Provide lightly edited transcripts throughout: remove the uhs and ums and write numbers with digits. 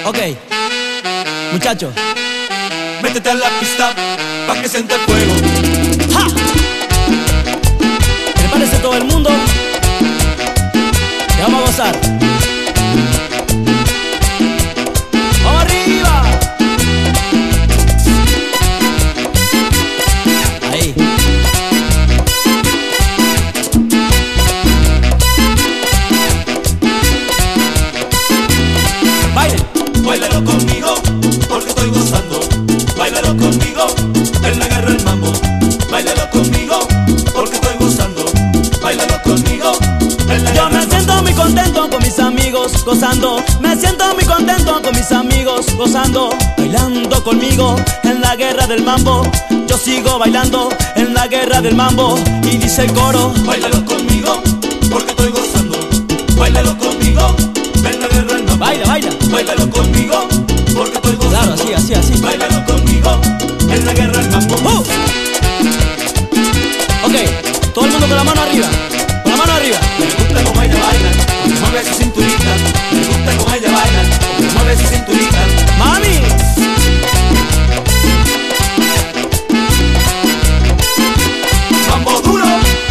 Ok, muchachos, métete a la pista pa' que sienta el fuego. ¡Ja! Prepárese todo el mundo, que vamos a gozar. ¡Vamos arriba! Ahí. Baile. Báilalo conmigo, porque estoy gozando. Báilalo conmigo, en la guerra el mambo. Báilalo conmigo, porque estoy gozando. Báilalo conmigo, en la Yo guerra me el siento mambo. muy contento con mis amigos gozando. Me siento muy contento con mis amigos gozando. Bailando conmigo en la guerra del mambo. Yo sigo bailando en la guerra del mambo. Y dice el coro: Báilalo conmigo, porque estoy gozando. Báilalo conmigo, en la guerra el mambo. baila, baila. Báilalo conmigo, porque estoy gozando. Claro, así, así, así. Báilalo conmigo, en la guerra el mambo. Ok, todo el mundo con la mano arriba. Con la mano arriba. Me gusta cómo ella baila, porque mueve su cinturita. Me gusta cómo ella baila, porque mueve su cinturita. ¡Mami! Mambo duro.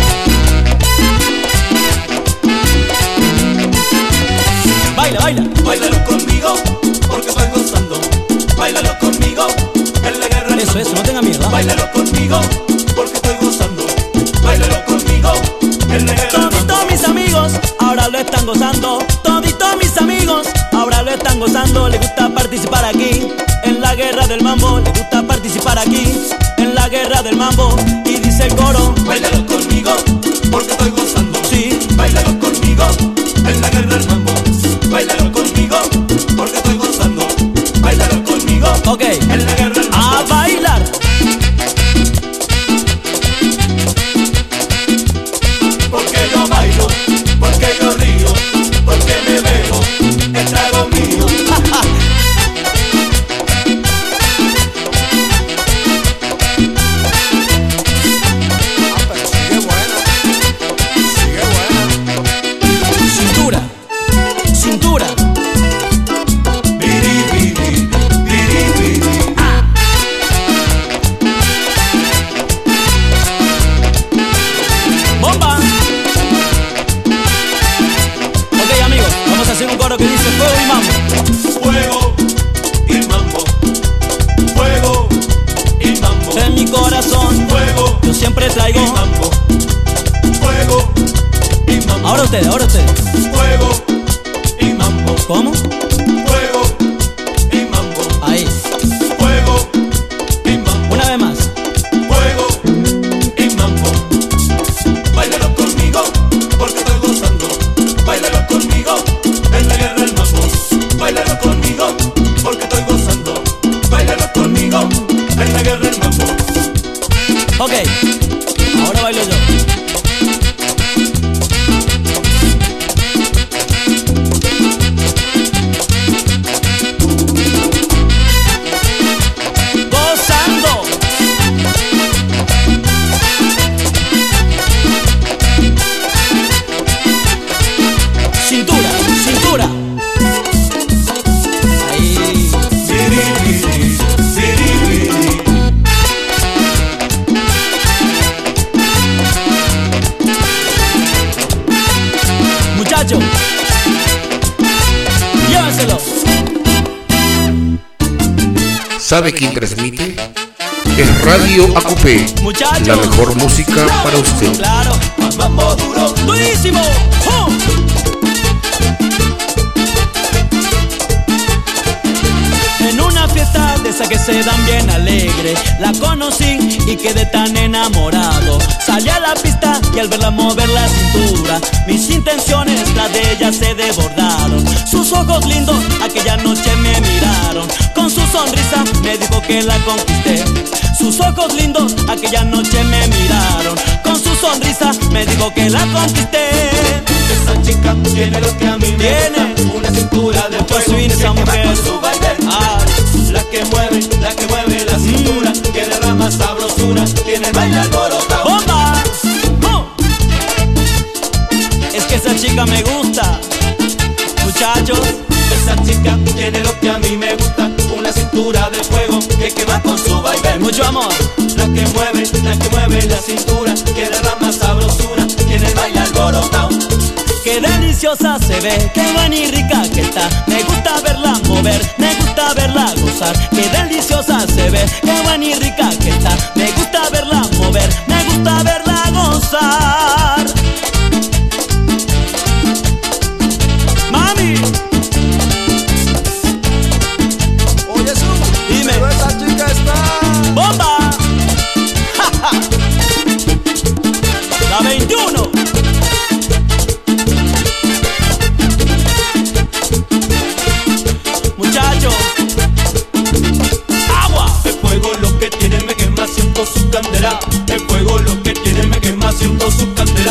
Baila, baila. Báilalo conmigo, porque estoy gozando. Báilalo conmigo, en la guerra el Eso, mambo. eso, no tenga miedo. ¿Ah? Báilalo conmigo, porque estoy gozando. Báilalo conmigo, en la guerra el mambo. Toditos mis amigos ahora lo están gozando. Toditos mis amigos ahora lo están gozando. Le gusta participar aquí en la guerra del mambo. Le gusta participar aquí en la guerra del mambo. Y dice el coro: Báilalo conmigo, porque estoy gozando. sí. Báilalo conmigo, en la guerra el mambo. Báilalo conmigo, porque estoy gozando. Báilalo conmigo, Ok, en la guerra el mambo. a bailar. Porque yo bailo, porque yo río, porque me bebo el trago mío. Pero sigue buena, sigue buena. Cintura, cintura. Biri, biri, biri, biri. ¡Bomba! Ok, amigos, vamos a hacer un coro que dice fuego y mambo. Fuego y mambo. Fuego y mambo. En mi corazón Fuego yo siempre y traigo. mambo. Fuego y mambo. Ahora ustedes, ahora ustedes. Fuego y mambo. ¿Cómo? Fuego y mambo. Ahí. Fuego y mambo. Una vez más. Fuego y mambo. Báilalo conmigo, porque estoy gozando. Báilalo conmigo, en la guerra el mambo. Báilalo conmigo, porque estoy gozando. Báilalo conmigo, en la guerra el mambo. Ok, ahora bailo yo. Gozando. Cintura, cintura. Ahí. Siri, biri, siri, biri. Muchachos, llévenselo. ¿Sabe quién transmite? Es Radio Acupé, Muchachos. la mejor música para usted. Claro. Mambo duro. ¡Durísimo! ¡Pum! En una fiesta de esa que se dan bien alegre, la conocí y quedé tan enamorado. Salí a la pista y al verla mover la cintura, mis intenciones las de ella se desbordaron. Sus ojos lindos aquella noche me miraron, con su sonrisa me dijo que la conquisté. Sus ojos lindos aquella noche me miraron, con su sonrisa me dijo que la conquisté. Esa chica tiene lo que a mí me Tiene. gusta. Una cintura de Pues fuego viene que esa quema mujer. con su baile. Ay. La que mueve la cintura, que derrama sabrosura, tiene el baile alborotado. ¡Bomba! Es que esa chica me gusta. Muchachos, Esa chica tiene tiene lo que a mí me gusta, una cintura de fuego que quema con su vaivén. Mucho amor. La que mueve la cintura, que derrama sabrosura, tiene el baile alborotado. Qué deliciosa se ve, qué buena y rica que está. Me gusta verla mover, me gusta verla gozar. Qué deliciosa se ve, qué buena y rica que está. Me gusta verla mover, me gusta verla gozar. Mami, Oye, Su, Dime. pero esa chica está... bomba. La 21. Muchacho, agua. El fuego lo que tiene me quema, siento su candela. El fuego lo que tiene me quema, siento su candela.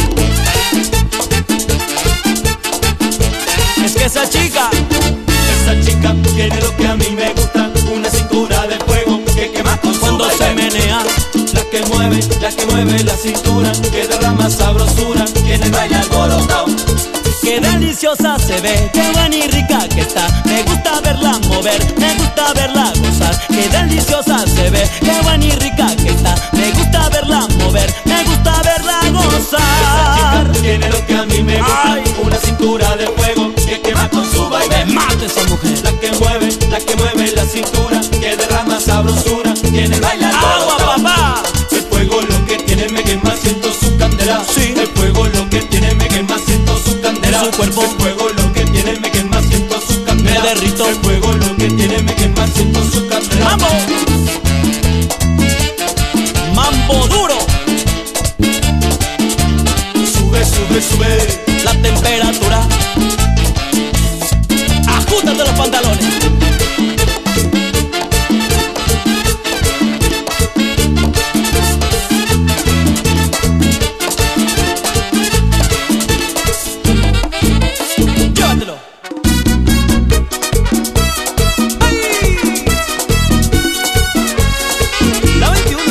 Es que esa chica tiene lo que a mí me gusta, una cintura de fuego que quema con su cuando se vaivén. menea, La que mueve la cintura, que derrama sabrosura, tiene el baile alborotado. qué deliciosa se ve, qué buena y rica que está. Me gusta verla mover, me gusta verla gozar. Qué deliciosa se ve, qué buena y rica que está. Me gusta verla mover, me gusta verla gozar. Esa chica tiene lo que a mí me gusta, Ay. una cintura de fuego que quema con su Me vaivén. mata esa mujer. La que mueve la cintura, que derrama sabrosura, tiene el baile Agua, alborotado. papá. El fuego lo que tiene me quema, siento su candela. Sí. El fuego lo que tiene me quema, siento su candela. Su cuerpo. El fuego lo que tiene me quema, siento su candela. Me derrito. El fuego lo que tiene me quema, siento su candela. Mambo, mambo duro. Sube. La temperatura. Ajustate los pantalones. Llévatelo. ¡Ay! La 21.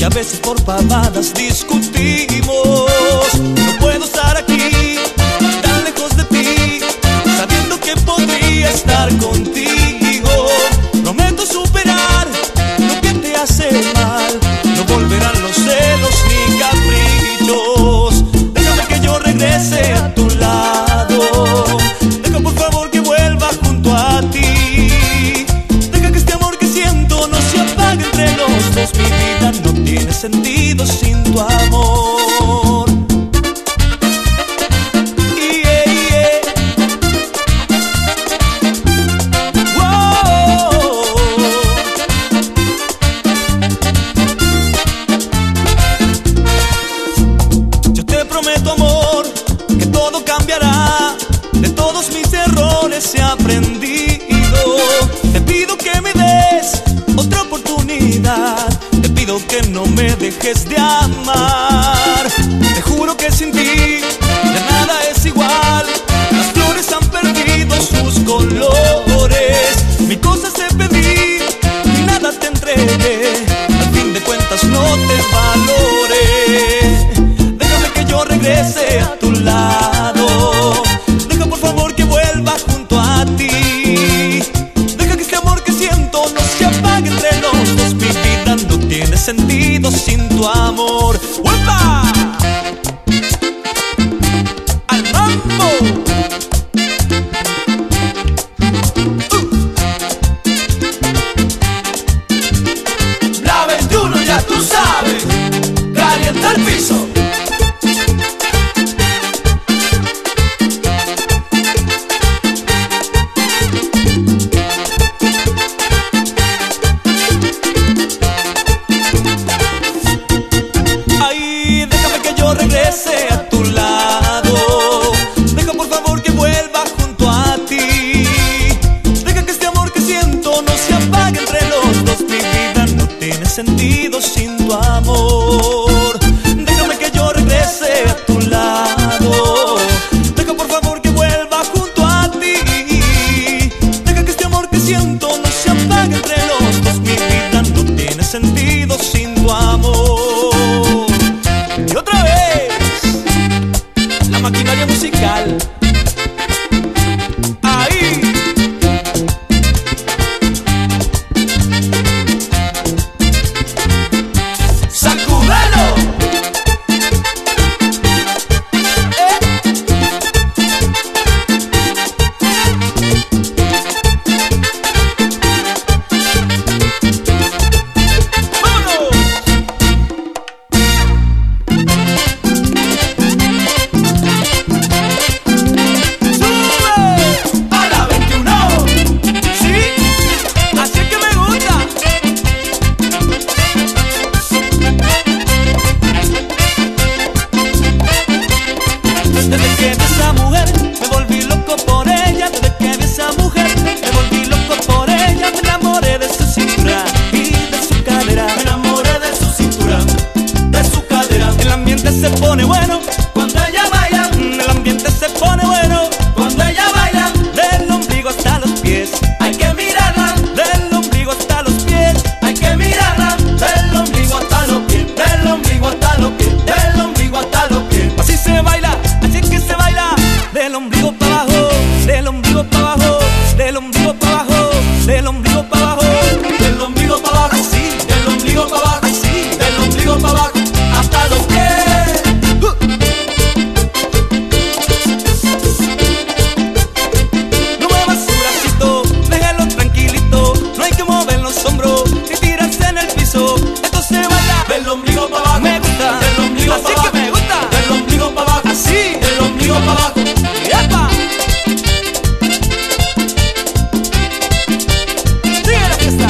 y a veces por pavadas discutimos. No puedo estar aquí, tan lejos de ti, sabiendo que podría estar contigo. Prometo superar lo que te hace mal, no volverán los celos ni caprichos. Déjame que yo regrese a tu lado, deja por favor que vuelva junto a ti. Deja que este amor que siento no se apague entre los dos. Mi vida no tiene sentido sin tu amor. Yo te prometo, amor, que todo cambiará. De todos mis errores he aprendido. Te pido que me des otra oportunidad. Te pido que no me dejes de amar. Te juro que sin ti ya nada es igual. Las flores han perdido sus colores. Mi cosa es pedir y nada te entregué. Al fin de cuentas no te valoré. Déjame que yo regrese a tu lado. Deja por favor que vuelva junto a ti. Deja que este amor que siento no se apague entre los dos. Mi vida no tiene sentido sin tu amor. ¡Uepa! ¡Al mambo! La 21 ya tú sabes, calienta el piso. Ay, déjame que yo regrese a tu lado. Deja por favor que vuelva junto a ti. Deja que este amor que siento no se apague entre los dos. Mi vida no tiene sentido sin tu amor. Déjame que yo regrese a tu lado. Deja por favor que vuelva junto a ti. Deja que este amor que siento no se apague entre los dos. Mi vida no tiene sentido sin tu amor. Y otra vez, la maquinaria musical. Ahí. ¡Sacúdelo! ¡Vámonos! ¡Sube! A la 21. ¿Sí? Así es que me gusta. Desde que vi esa mujer me volví loco por ella. Desde que vi esa mujer me volví loco por ella. Me enamoré de su cintura y de su cadera. Me enamoré de su cintura, de su cadera. El ambiente se pone bueno, Cuando ella baila, el ambiente se pone bueno. cuando ella baila, Del ombligo hasta los pies, hay que mirarla, del ombligo hasta los pies. hay que mirarla. Del ombligo hasta los pies, del ombligo hasta los pies, del ombligo hasta los pies. Así se baila, así es que se baila. Del ombligo para abajo, del ombligo para abajo, del ombligo para abajo, del ombligo para abajo. Del ombligo para abajo, Así, del ombligo para abajo, así. del ombligo para abajo, hasta los pies. No muevas su bracito, déjalo tranquilito. No hay que mover los hombros ni tirarse en el piso. Esto se baila, Del ombligo para abajo, me gusta. del ombligo Así para que abajo, me gusta. del ombligo para abajo, Así. del ombligo para abajo. ¡Epa! Sigue la fiesta.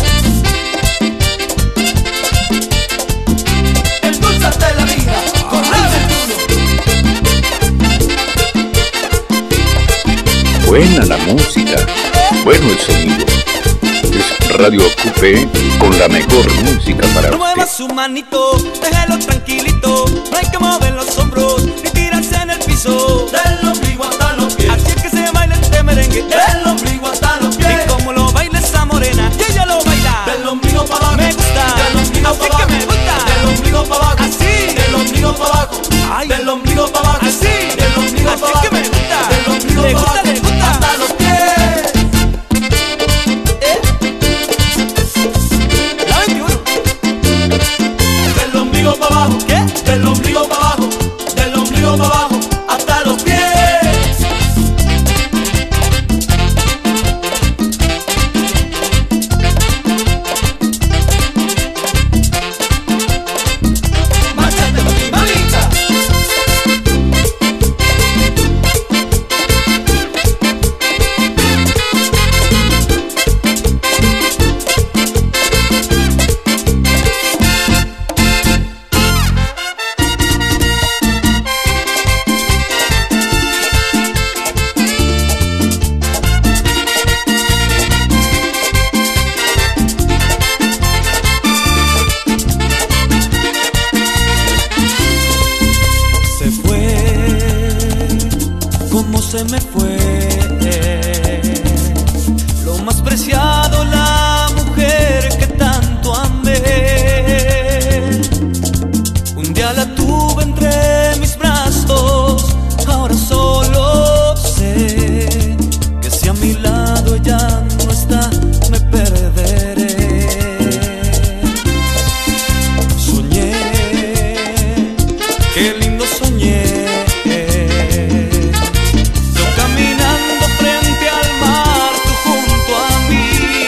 El dulce de la vida, con la 21. Buena la música, bueno el sonido. Es Radio Acupé con la mejor música para No mueva usted. su manito, déjelo tranquilito. No hay que mover los hombros ni tirarse en el piso. Del ombligo hasta los pies, Así es que se baila este merengue. del ombligo hasta los pies. Y como lo baila esa morena, y ella lo baila. Del ombligo para abajo, Me gusta, del ombligo así para que abajo, me gusta. se me fue lo más preciado, la mujer que tanto amé. Un día la tuve entre mis brazos, ahora solo sé que si a mi lado ella no está, me perderé. Soñé, qué lindo soñé, yo caminando frente al mar, tú junto a mí.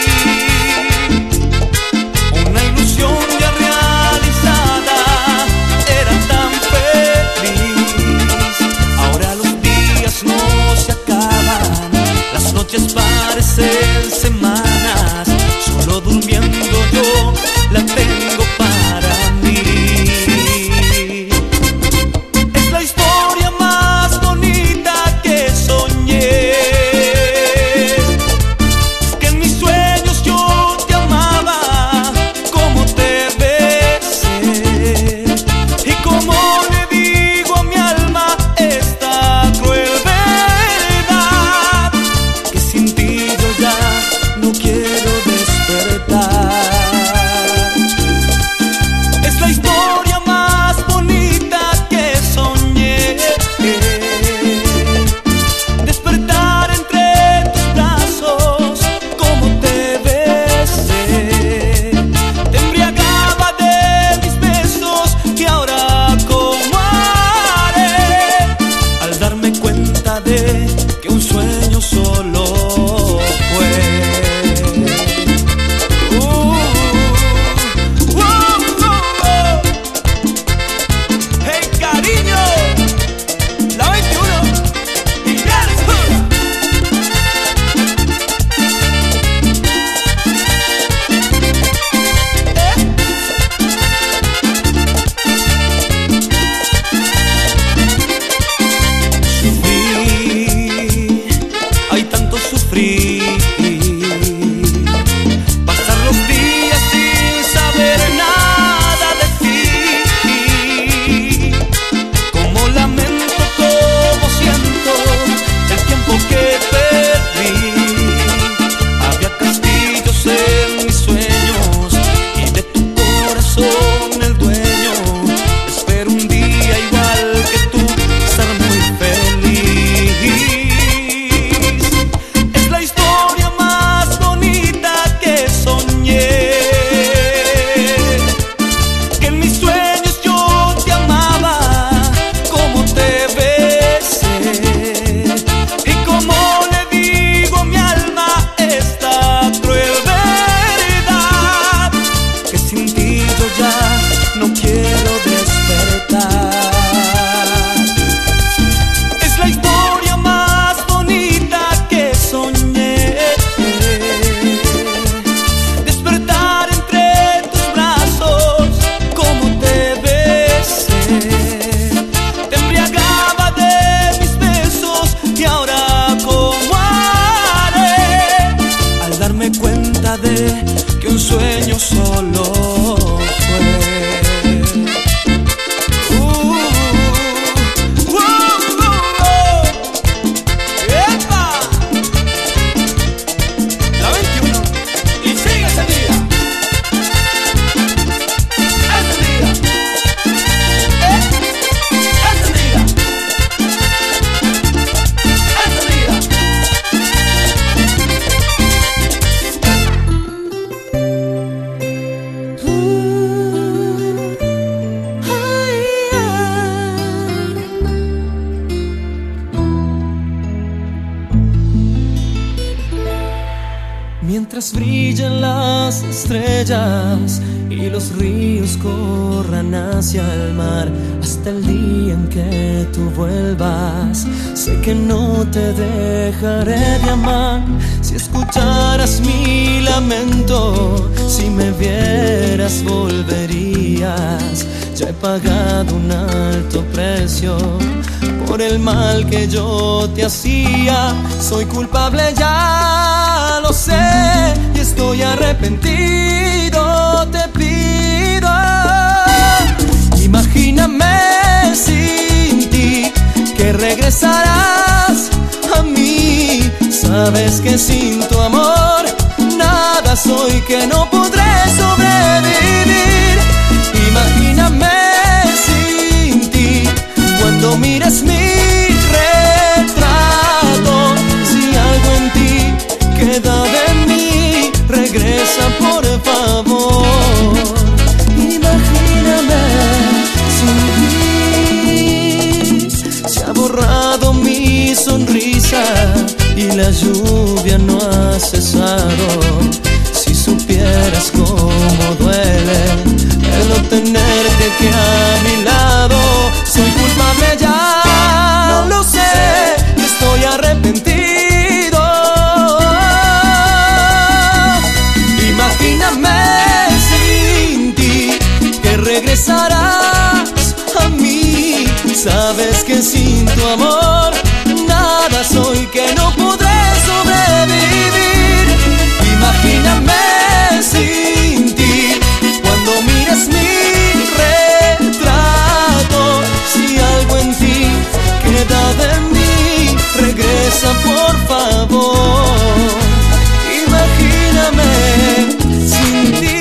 Una ilusión ya realizada, era tan feliz. Ahora los días no se acaban, las noches parecen semanas, solo durmiendo yo la tengo para mí. Es la historia más bonita que soñé, que en mis sueños yo te amaba, como te besé, y como le digo a mi alma esta cruel verdad, que sin ti yo ya no quiero despertar. Es la historia más bonita que soñé, despertar entre tus brazos, como te besé, te embriagaba de mis besos, y ahora cómo haré al darme cuenta de que un sueño solo fue. Hey cariño, la 21 y ya eres pura. Sufrí, hay tanto sufrir, pasar los días sin saber nada de ti, como lamento, como siento el tiempo que perdí. Había castillos en mis sueños y de tu corazón el dueño. Espero un día igual que tú estar muy feliz. Es la historia más bonita que soñé, que en mis sueños yo te amaba, como te besé, y como le digo a mi alma esta cruel verdad, que sin ti yo ya no quiero despertar. Es la historia más bonita que soñé, despertar entre tus brazos, como te besé, te embriagaba de mis besos, y ahora cómo haré al darme cuenta de que un sueño solo fue. ¡Epa! La 21 y sigue ese día. Ese día. Ese día. Ese día. Mientras brillan las estrellas y los ríos corran hacia el mar, hasta el día en que tú vuelvas, sé que no te dejaré de amar. Si escucharas mi lamento, si me vieras volverías. Ya he pagado un alto precio por el mal que yo te hacía. Soy culpable, ya lo sé, y estoy arrepentido. Te pido, imagíname sin ti, que regresarás a mí. Sabes que sin tu amor nada soy, que no podré sobrevivir. Imagíname sin ti cuando mires mi retrato. Si algo en ti queda de mí, regresa por favor. Imagíname sin ti. Se ha borrado mi sonrisa y la lluvia no ha cesado. Si supieras cómo duele el no tenerte que a mi lado. Soy culpable ya, lo sé, estoy arrepentido. Imagíname sin ti, que regresarás a mí. Sabes que sin tu amor nada soy, que no podré sobrevivir. Imagíname sin ti cuando mires mi retrato. Si algo en ti queda de mí, regresa por favor. Imagíname sin ti.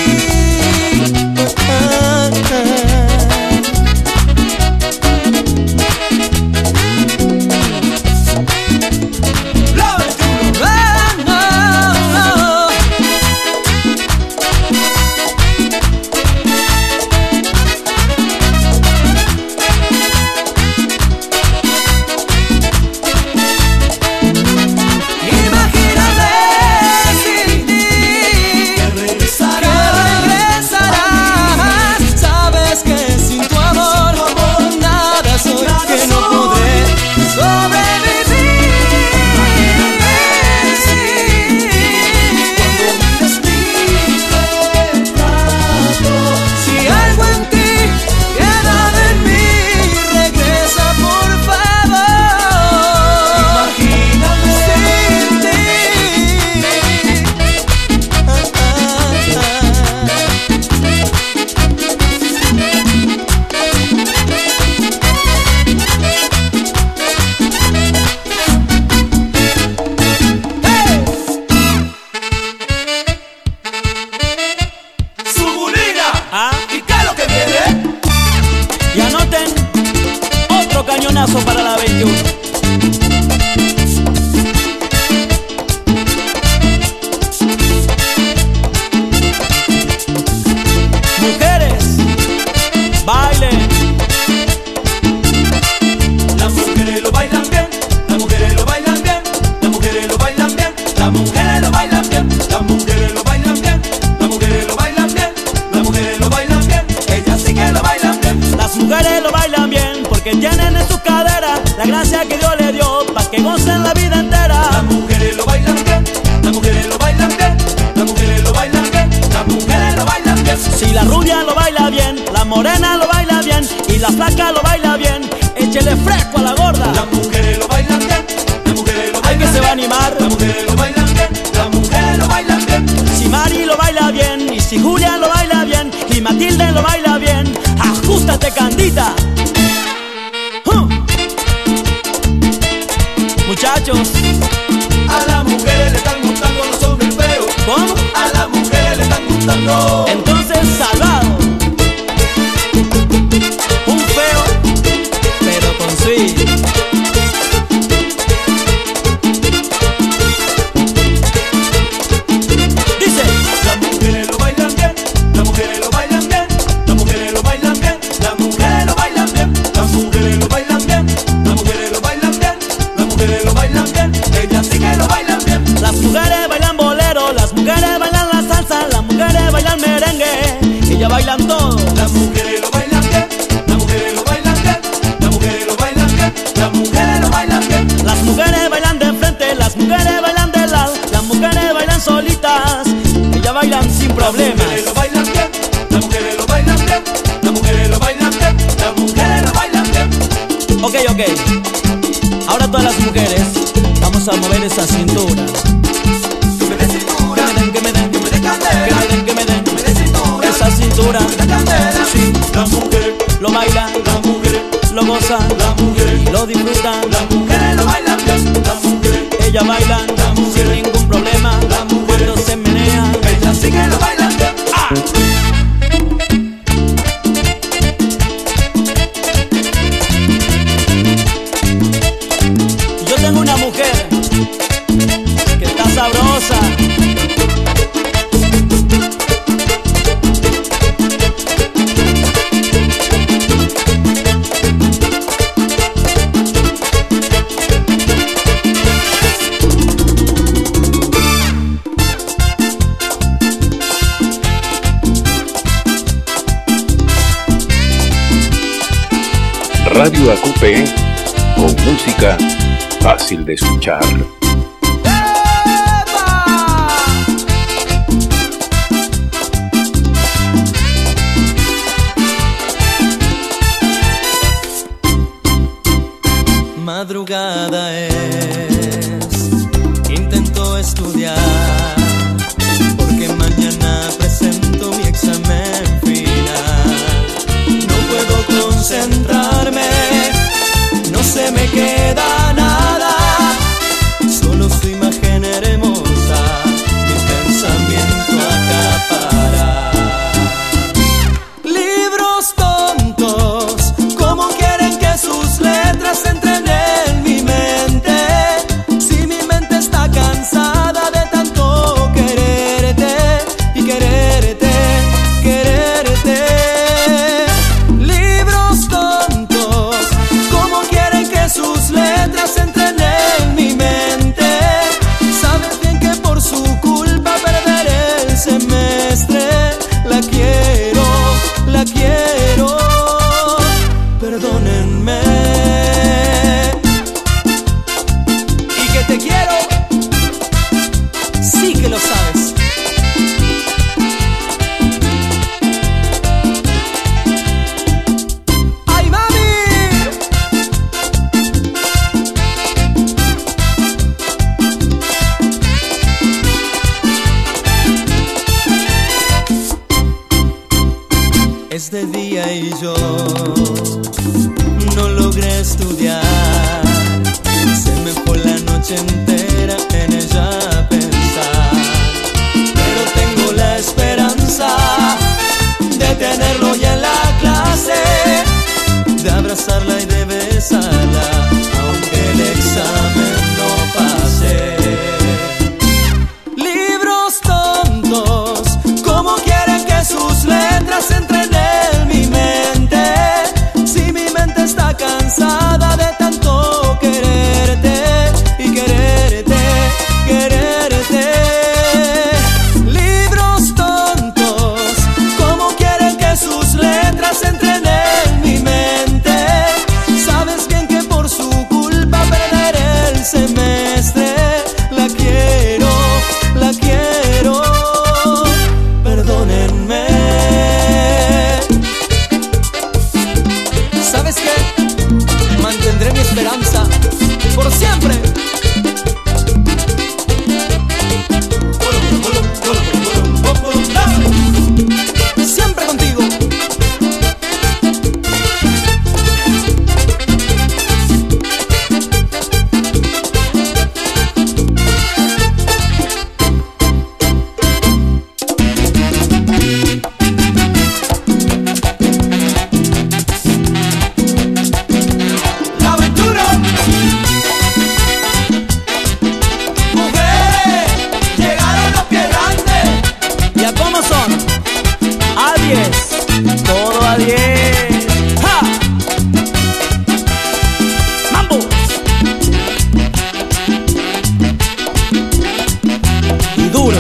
Para la 21. Mujeres, bailen. Las mujeres lo bailan bien, las mujeres lo bailan bien, las mujeres lo bailan bien, las mujeres lo bailan bien, las mujeres lo bailan bien, las mujeres lo bailan bien, las mujeres lo bailan bien, ellas sí que lo bailan bien. Las mujeres lo bailan bien porque tienen en su cadera la gracia que Dios le dio para que gocen la vida entera. Las mujeres lo bailan bien, las mujeres lo bailan bien, las mujeres lo bailan bien, las mujeres lo bailan bien. Si la rubia lo baila bien, la morena lo baila bien y la flaca lo baila bien, échele fresco a la gorda. Las mujeres lo bailan bien, las mujeres lo bailan bien. Hay que se va a animar. Las mujeres lo bailan bien, las mujeres lo bailan bien. Si Mari lo baila bien y si Julia lo baila bien y Matilde lo baila bien, ajustate, Candita. Muchachos, a las mujeres le están gustando los hombres feos. ¿cómo? A las mujeres le están gustando. Entonces, salvado. Un feo, pero con swing. Dice: las mujeres lo bailan bien, las mujeres lo bailan bien, las mujeres lo bailan bien, las mujeres lo bailan bien, las mujeres lo bailan bien, las mujeres lo bailan bien, las mujeres lo bailan bien, ellas sí que lo bailan bien. las mujeres bailan bolero, las mujeres bailan la salsa, las mujeres bailan merengue, ellas bailan todo. Las mujeres lo bailan bien, las mujeres lo bailan bien, las mujeres lo bailan bien, las mujeres lo bailan bien. Las mujeres bailan de frente, las mujeres bailan de lado, las mujeres bailan solitas, ellas bailan sin problemas. Las mujeres lo bailan bien, las mujeres lo bailan bien, las mujeres lo bailan bien, las mujeres lo bailan bien. Ok, ahora todas las mujeres vamos a mover esa cintura. Que me dé cintura, Que me den, que me dé candela, que me den que me dé cintura, esa cintura. que me dé candela. Sí, Las mujeres lo bailan, lo gozan, las mujeres lo disfrutan. lo bailan bien. Ella baila sin ningún problema. Cuando se menea, ella sigue lo bailando. ¡ah! Yo tengo una mujer que está sabrosa. Radio AQP, con música fácil de escuchar. Madrugada es, intento estudiar, porque mañana presento mi examen final. No puedo concentrarme, no se me queda nada, solo su imagen hermosa, mi pensamiento acapara. Libros tontos, ¿cómo quieren que sus letras entren en mi mente? Si mi mente está cansada de tanto quererte y quererte, quererte. Libros tontos, ¿cómo quieren que sus letras entren en mi mente? Sabes bien que por su culpa perderé el semestre. La quiero, la quiero, perdónenme. Y que te quiero, sí que lo sabes. ¡Ay, mami! Es de día y yo no logré estudiar. Se me fue la noche entera en ella pensar. Pero tengo la esperanza de tenerlo ya en la clase, de abrazarla y de besarla, aunque el examen no pase. Libros tontos, ¿cómo quieren que sus letras entren en mi mente? Si mi mente está cansada de tanto quererte y quererte, quererte. Libros tontos, ¿cómo quieren que sus letras entren en mi mente? Sabes bien que por su culpa perderé el semestre. La quiero, la quiero, perdónenme. ¿Sabes qué? Mantendré mi esperanza por siempre. Siempre contigo. La aventura. Mujeres, llegaron los pies grandes. ¿Ya cómo son? A 10, todo a 10. ¡Ja! ¡Mambo! Y duro.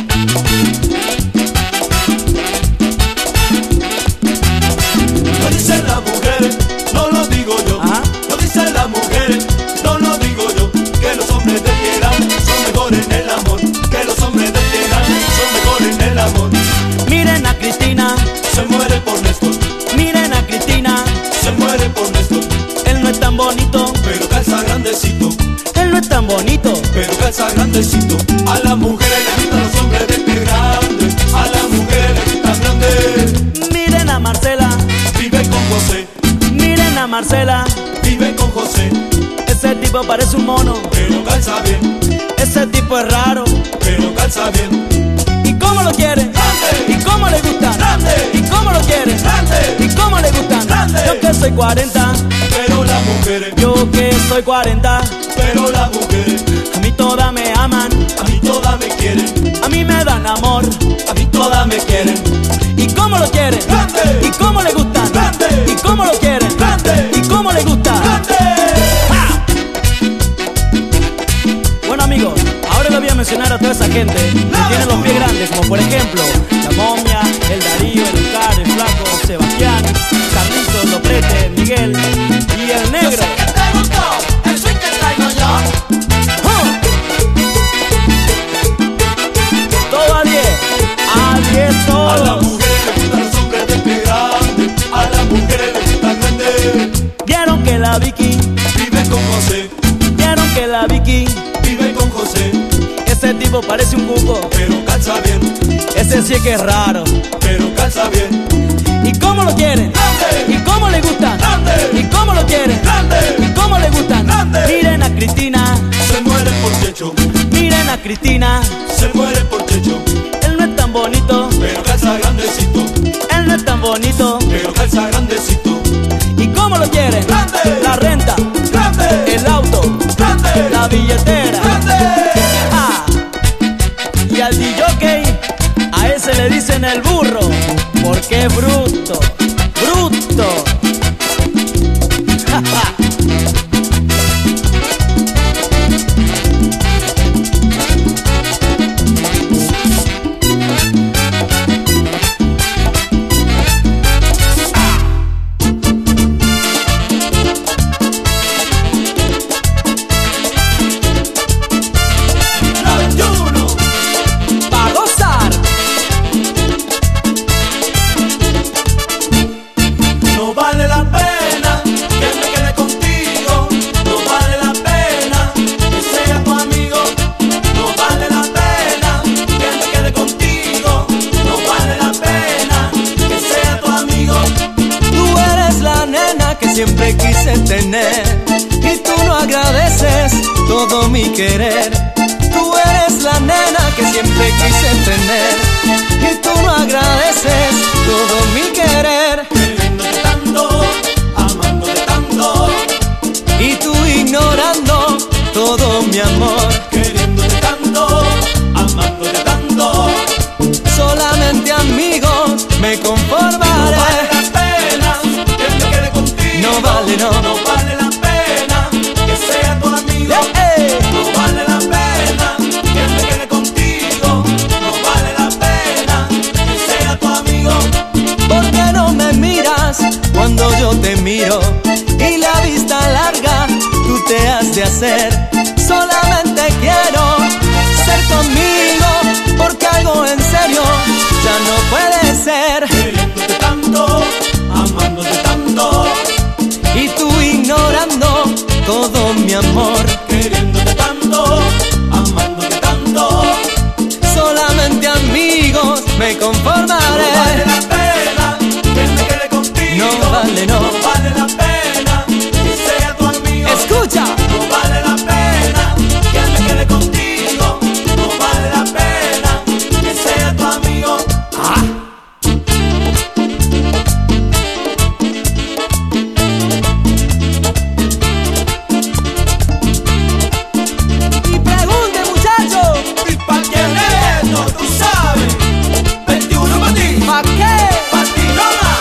Lo dicen las mujeres, no lo digo yo. Ajá. Lo dicen las mujeres, no lo digo yo. Que los hombres de pie grande son mejores en el amor. Que los hombres de pie grande son mejores en el amor. Miren a Cristina, Se muere por Néstor, miren a Cristina. se muere por Néstor. Él no es tan bonito, Pero calza grandecito, él no es tan bonito. pero calza grandecito. A las mujeres les gustan los hombres de pie grande. A las mujeres les gustan grande. Miren a Marcela, Vive con José, miren a Marcela. vive con José. Ese tipo tipo parece un mono, pero calza bien. ese tipo es raro, Pero calza bien. ¿y cómo lo quieren? ¡Grande! ¿Y cómo le gustan? ¡Grande! ¿Y cómo lo quieren? ¡Grande! ¿Y cómo le gustan? ¡Grande! Yo que soy 40, Pero las mujeres, yo que soy 40, pero las mujeres, a mí todas me aman, a mí todas me quieren, a mí me dan amor. a mí todas me quieren. ¿Y cómo lo quieren? ¡Grande! ¿Y cómo le gustan? ¡Grande! ¿Y cómo lo quieren? ¡Grande! ¿Y cómo le gusta? ¡Grande! Bueno amigos, ahora les voy a mencionar a toda esa gente que tiene los pies grandes, como por ejemplo la Momia, el Darío, el Oscar, el Flaco, Sebastián, Carlitos, Loprete, Miguel y el Negro. Yo sé que te gustó el swing que traigo yo. Todo a 10 A las todos. mujeres les gustan los hombres de pie grande, a las mujeres les gustan grandes. Vieron que la Vicky, Vive con José, vieron que la Vicky, vive con José, ese tipo parece un cuco, pero calza bien, ese sí que es raro. pero calza bien. ¿Y cómo lo quieren? ¡Grande! ¿Y cómo le gustan? ¡Grande! ¿Y cómo lo quieren? ¡Grande! ¿Y cómo le gustan? ¡Grande! Miren a Cristina, Se muere por techo, miren a Cristina, se muere por techo, él no es tan bonito, pero calza grandecito, él no es tan bonito. pero calza grandecito. ¿Y cómo lo quieren? ¡Grande! La renta, ¡Grande! el auto, ¡Grande! la billetera. ¡Grande! Ah. Y al DJ, a ese le dicen el burro, porque es bruto, bruto. ¡La 21! Pa' gozar. No vale la pena que me quede contigo, no vale la pena que sea tu amigo, no vale la pena que me quede contigo, no vale la pena que sea tu amigo. Tú eres la nena que siempre quise tener y tú no agradeces todo mi querer. Tú eres la nena que siempre quise tener y tú no agradeces todo mi querer. Queriéndote tanto, amándote tanto, Y tú ignorando todo mi amor. queriéndote tanto, amándote tanto. Solamente amigos me No conformaré. vale la pena que me quede contigo, No vale, no. no vale la pena que sea tu amigo. No vale la pena que me quede contigo, no vale la pena que sea tu amigo. ¿Por qué no me miras cuando yo te miro? Y la vista larga tú te has de hacer. Solamente quiero ser tu amigo, porque algo en serio ya no puede ser. Queriéndote tanto, amándote tanto, Y tú ignorando todo mi amor. queriéndote tanto, amándote tanto. Solamente amigos me No conformaré. vale la pena que me quede contigo, No vale, no. no vale la pena que sea tu amigo. Escucha. No vale la pena que me quede contigo, no vale la pena que sea tu amigo. Y pregunte, muchacho, ¿Y pa' quién es esto? Tú sabes. 21 para ti, ¿pa' qué? pa' ti nomás.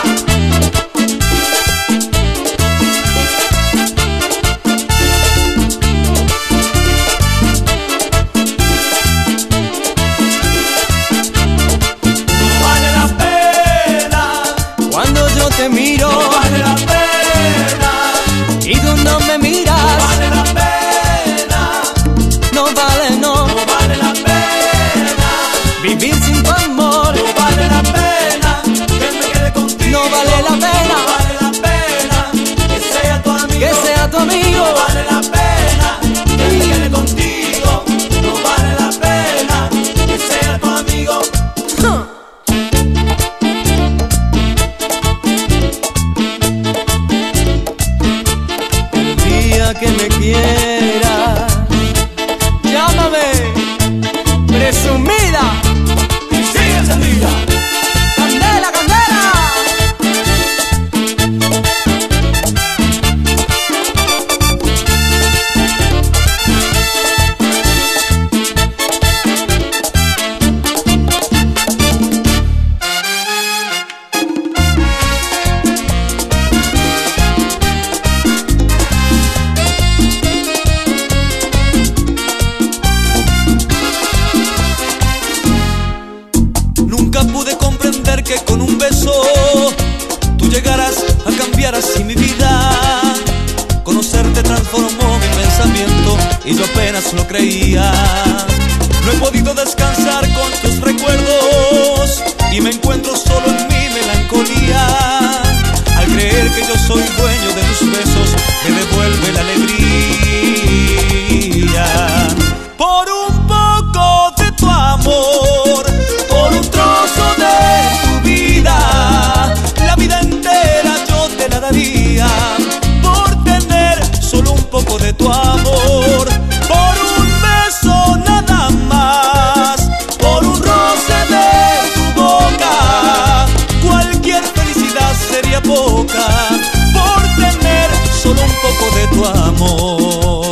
y yo apenas lo creía. No he podido descansar con tus recuerdos y me encuentro solo en mi melancolía. Al creer que yo soy dueño de tus besos, me devuelve la alegría. Por un poco de tu amor, por un trozo de tu vida, la vida entera yo te la daría. Por tener solo un poco de tu amor, por un beso nada más, por un roce de tu boca, cualquier felicidad sería poca. Por tener solo un poco de tu amor.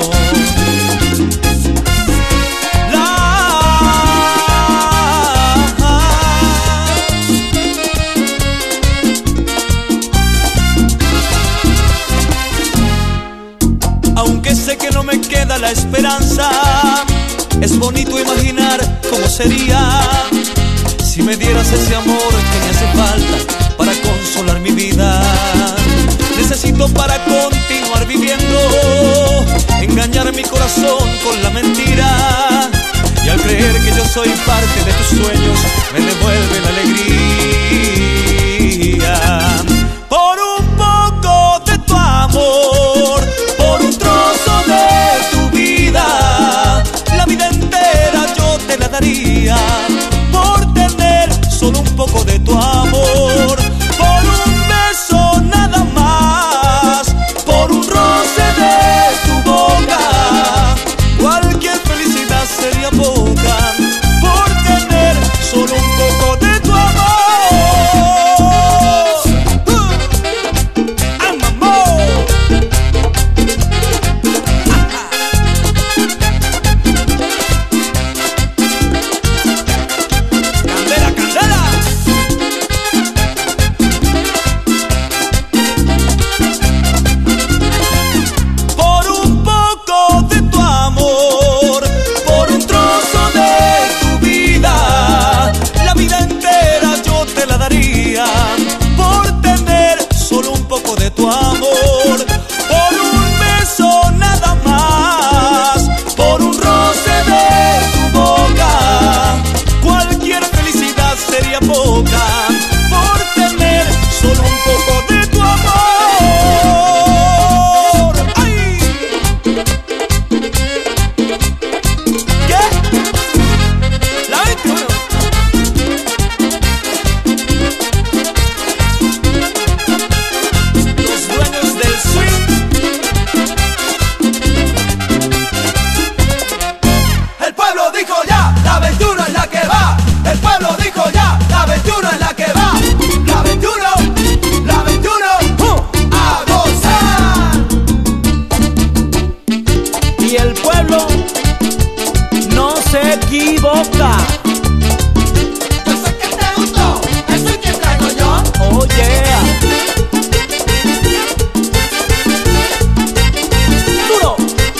Aunque sé que no me queda la esperanza, es bonito imaginar cómo sería si me dieras ese amor que me hace falta para consolar mi vida. Necesito para continuar viviendo, engañar mi corazón con la mentira. Y al creer que yo soy parte de tus sueños, me devuelve la alegría. Por un poco de tu amor, por un trozo de tu vida, la vida entera yo te la daría. Por tener solo un poco de tu amor, por un beso nada más, por un roce de tu boca, cualquier felicidad sería poca. Por tener solo un poco de tu amor. ¡Candela, candela! Por un poco de tu amor, por un trozo de tu vida, la vida entera yo te la daría. Por tener solo un poco de tu amor, por un beso nada más, por un roce de tu boca, cualquier felicidad sería poca. Por tener solo un poco de tu amor. ¡Ay! ¿Qué? La 21. Los dueños del swing. El pueblo dijo ya, la 21 es la que va. El pueblo dijo ya, la 21 es la que va. La 21, a gozar. Y el pueblo no se equivoca. Yo sé que te gustó, eso es que traigo yo. Oh yeah. Duro.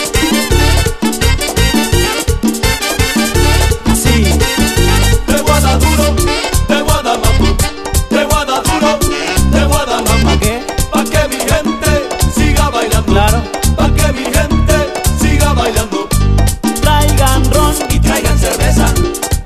Sí. Te voy a dar duro, te voy a dar mambo. Te voy a dar duro, te voy a dar mambo. ¿Qué? Pa' que mi gente siga bailando. Claro. Pa' que mi gente siga bailando. Traigan ron Y traigan cerveza,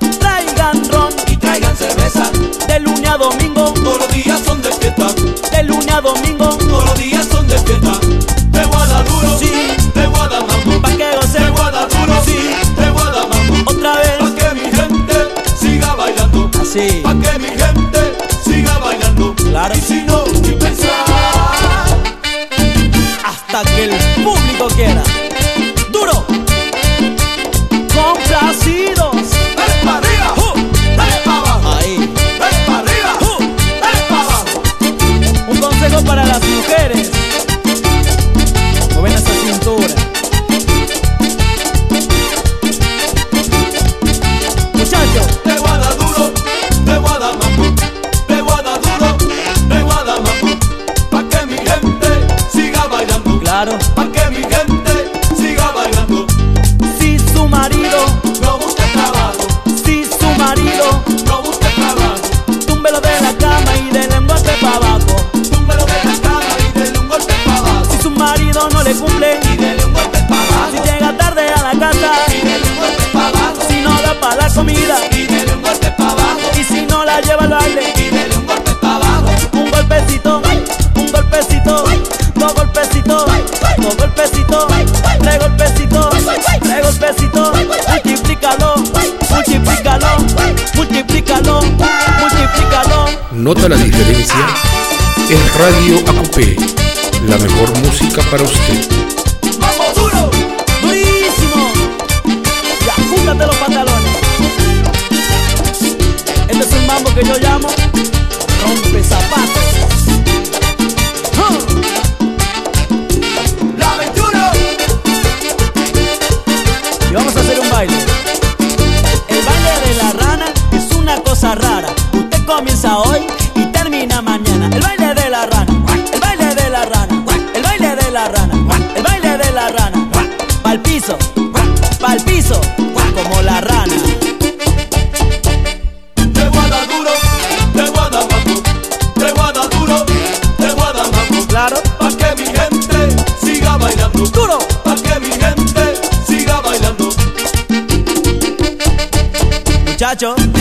paso mira y dele un golpe pa' abajo, y si no la lleva al baile, y dele un golpe pa' abajo, un golpecito, un golpecito, dos golpecitos, dos golpecitos, tres golpecitos, tres golpecitos, multiplícalo, multiplícalo, multiplícalo, multiplícalo. ¿Nota la diferencia? Es Radio AQP, la mejor música para usted. ¡vamos duro! ¡Durísimo! Y ajustate los pantalones. Este es el mambo que yo llamo rompe zapatos. ¡La 21! Y vamos a hacer un baile. El baile de la rana es una cosa rara. Usted comienza hoy y termina mañana. El baile de la rana, el baile de la rana, el baile de la rana, el baile de la rana. Pa'l piso, como la rana. Te voy a dar duro, te voy a dar mambo, te voy a dar duro, te voy a dar mambo. Claro, Pa' que mi gente siga bailando, duro. pa' que mi gente siga bailando. Muchachos,